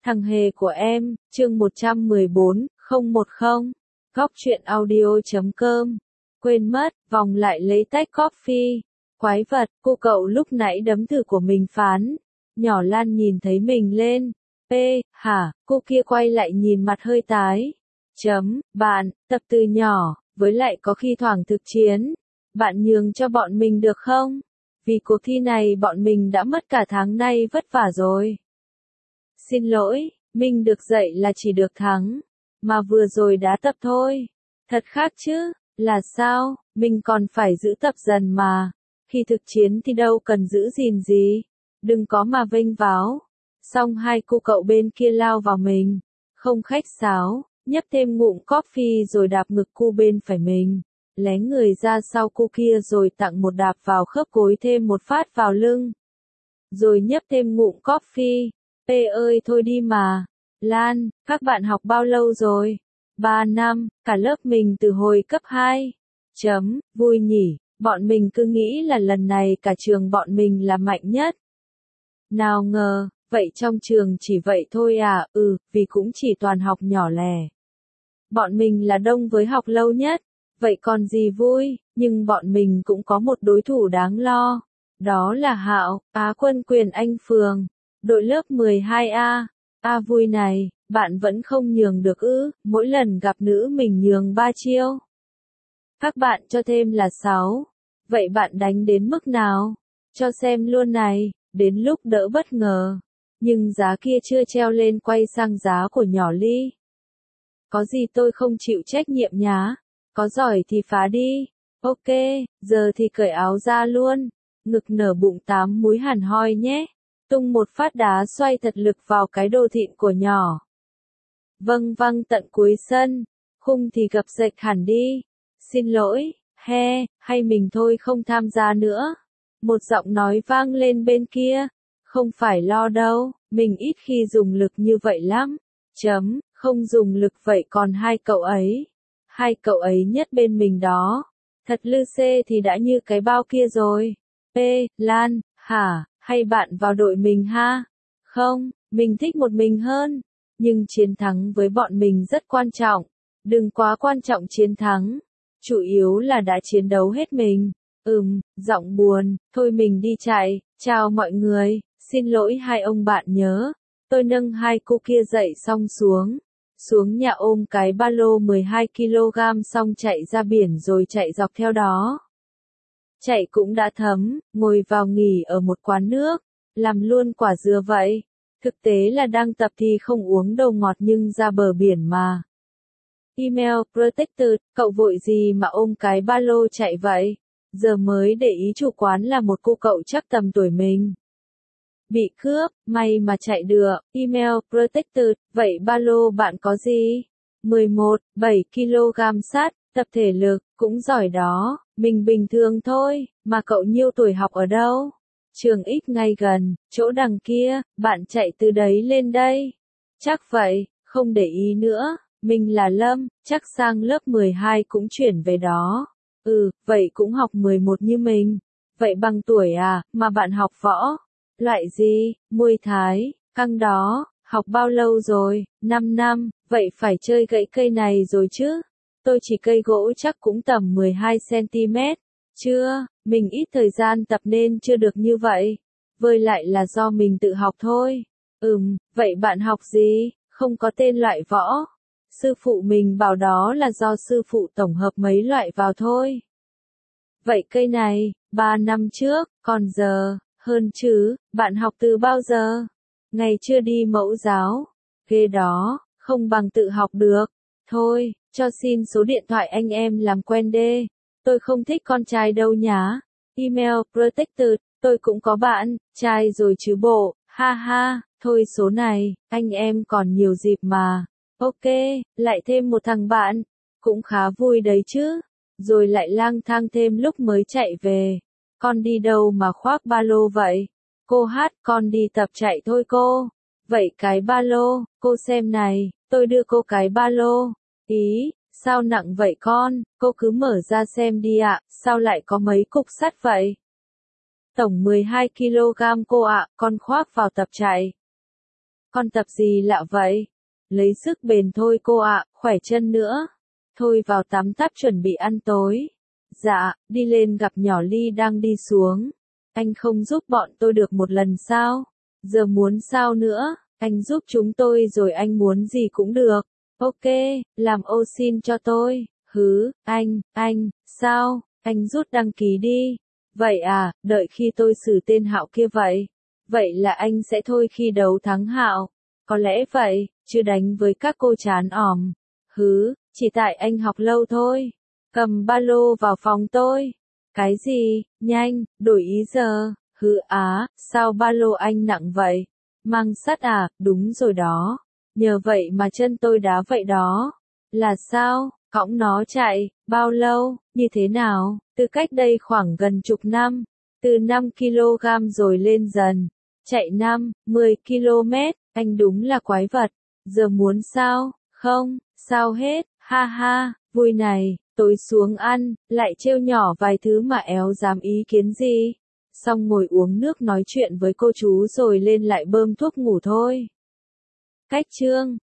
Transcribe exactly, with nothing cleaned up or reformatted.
Thằng hề của em, chương một trăm mười bốn, không một không. Góc truyện audio chấm com. Quên mất, vòng lại lấy tách coffee. Quái vật, cô cậu lúc nãy đấm thử của mình phán. Nhỏ Lan nhìn thấy mình lên. P, hả, cô kia quay lại nhìn mặt hơi tái. Chấm, bạn, tập từ nhỏ, với lại có khi thoảng thực chiến. Bạn nhường cho bọn mình được không? Vì cuộc thi này bọn mình đã mất cả tháng nay vất vả rồi. Xin lỗi, mình được dạy là chỉ được thắng. Mà vừa rồi đá tập thôi. Thật khác chứ, là sao, mình còn phải giữ tập dần mà. Khi thực chiến thì đâu cần giữ gìn gì. Đừng có mà vênh váo. Xong hai cô cậu bên kia lao vào mình. Không khách sáo, nhấp thêm ngụm coffee rồi đạp ngực cô bên phải mình. Lé người ra sau cô kia rồi tặng một đạp vào khớp gối thêm một phát vào lưng. Rồi nhấp thêm ngụm coffee. P ơi thôi đi mà. Lan, các bạn học bao lâu rồi? Ba năm, cả lớp mình từ hồi cấp hai. Chấm, vui nhỉ, bọn mình cứ nghĩ là lần này cả trường bọn mình là mạnh nhất. Nào ngờ, vậy trong trường chỉ vậy thôi à, ừ, vì cũng chỉ toàn học nhỏ lẻ. Bọn mình là đông với học lâu nhất, vậy còn gì vui, nhưng bọn mình cũng có một đối thủ đáng lo. Đó là Hạo, Á quân quyền Anh Phường. Đội lớp mười hai A, A vui này, bạn vẫn không nhường được ư, mỗi lần gặp nữ mình nhường ba chiêu. Các bạn cho thêm là sáu, vậy bạn đánh đến mức nào? Cho xem luôn này, đến lúc đỡ bất ngờ. Nhưng giá kia chưa treo lên quay sang giá của nhỏ Ly. Có gì tôi không chịu trách nhiệm nhá, có giỏi thì phá đi. Ok, giờ thì cởi áo ra luôn, ngực nở bụng tám múi hẳn hoi nhé. Tung một phát đá xoay thật lực vào cái đồ thịn của nhỏ. Vâng vâng tận cuối sân, khung thì gập rệch hẳn đi. Xin lỗi, he, hay mình thôi không tham gia nữa. Một giọng nói vang lên bên kia. Không phải lo đâu, mình ít khi dùng lực như vậy lắm. Chấm, không dùng lực vậy còn hai cậu ấy. Hai cậu ấy nhất bên mình đó. Thật lư xê thì đã như cái bao kia rồi. P, Lan, hả? Hay bạn vào đội mình ha? Không, mình thích một mình hơn. Nhưng chiến thắng với bọn mình rất quan trọng. Đừng quá quan trọng chiến thắng. Chủ yếu là đã chiến đấu hết mình. Ừm, giọng buồn, thôi mình đi chạy. Chào mọi người, xin lỗi hai ông bạn nhớ. Tôi nâng hai cô kia dậy xong xuống. Xuống nhà ôm cái ba lô mười hai ki lô gam xong chạy ra biển rồi chạy dọc theo đó. Chạy cũng đã thấm, ngồi vào nghỉ ở một quán nước, làm luôn quả dừa vậy. Thực tế là đang tập thì không uống đồ ngọt nhưng ra bờ biển mà. Email, Protected, cậu vội gì mà ôm cái ba lô chạy vậy? Giờ mới để ý chủ quán là một cô cậu chắc tầm tuổi mình. Bị cướp, may mà chạy được. Email, Protected, vậy ba lô bạn có gì? mười một, bảy ki lô gam sắt, tập thể lực, cũng giỏi đó. Mình bình thường thôi, mà cậu nhiêu tuổi học ở đâu? Trường X ngay gần, chỗ đằng kia, bạn chạy từ đấy lên đây. Chắc vậy, không để ý nữa, mình là Lâm, chắc sang lớp mười hai cũng chuyển về đó. Ừ, vậy cũng học mười một như mình. Vậy bằng tuổi à, mà bạn học võ? Loại gì, Muay Thái, căng đó, học bao lâu rồi? năm năm, vậy phải chơi gãy cây này rồi chứ? Tôi chỉ cây gỗ chắc cũng tầm mười hai xăng ti mét. Chưa, mình ít thời gian tập nên chưa được như vậy. Với lại là do mình tự học thôi. Ừm, vậy bạn học gì? Không có tên loại võ. Sư phụ mình bảo đó là do sư phụ tổng hợp mấy loại vào thôi. Vậy cây này, ba năm trước, còn giờ, hơn chứ, bạn học từ bao giờ? Ngày chưa đi mẫu giáo. Ghê đó, không bằng tự học được. Thôi, cho xin số điện thoại anh em làm quen đê. Tôi không thích con trai đâu nhá. Email, Protected, tôi cũng có bạn, trai rồi chứ bộ, ha ha, thôi số này, anh em còn nhiều dịp mà. Ok, lại thêm một thằng bạn, cũng khá vui đấy chứ. Rồi lại lang thang thêm lúc mới chạy về. Con đi đâu mà khoác ba lô vậy? Cô hát, con đi tập chạy thôi cô. Vậy cái ba lô, cô xem này, tôi đưa cô cái ba lô. Ý, sao nặng vậy con, cô cứ mở ra xem đi ạ, sao lại có mấy cục sắt vậy? Tổng mười hai ki lô gam cô ạ, con khoác vào tập chạy. Con tập gì lạ vậy? Lấy sức bền thôi cô ạ, khỏe chân nữa. Thôi vào tắm táp chuẩn bị ăn tối. Dạ, đi lên gặp nhỏ Ly đang đi xuống. Anh không giúp bọn tôi được một lần sao? Giờ muốn sao nữa? Anh giúp chúng tôi rồi anh muốn gì cũng được. Ok, làm ô xin cho tôi. Hứ, anh, anh, sao? Anh rút đăng ký đi. Vậy à, đợi khi tôi xử tên Hạo kia vậy. Vậy là anh sẽ thôi khi đấu thắng Hạo. Có lẽ vậy, chứ đánh với các cô chán òm. Hứ, chỉ tại anh học lâu thôi. Cầm ba lô vào phòng tôi. Cái gì, nhanh, đổi ý giờ. Hứ á, sao ba lô anh nặng vậy? Mang sắt à, đúng rồi đó. Nhờ vậy mà chân tôi đá vậy đó. Là sao, cõng nó chạy, bao lâu, như thế nào? Từ cách đây khoảng gần chục năm. Từ năm ki lô gam rồi lên dần. Chạy năm, mười ki lô mét, anh đúng là quái vật. Giờ muốn sao? Không, sao hết, ha ha, vui này, tối xuống ăn, lại trêu nhỏ vài thứ mà éo dám ý kiến gì. Xong ngồi uống nước nói chuyện với cô chú rồi lên lại bơm thuốc ngủ thôi. Cách chương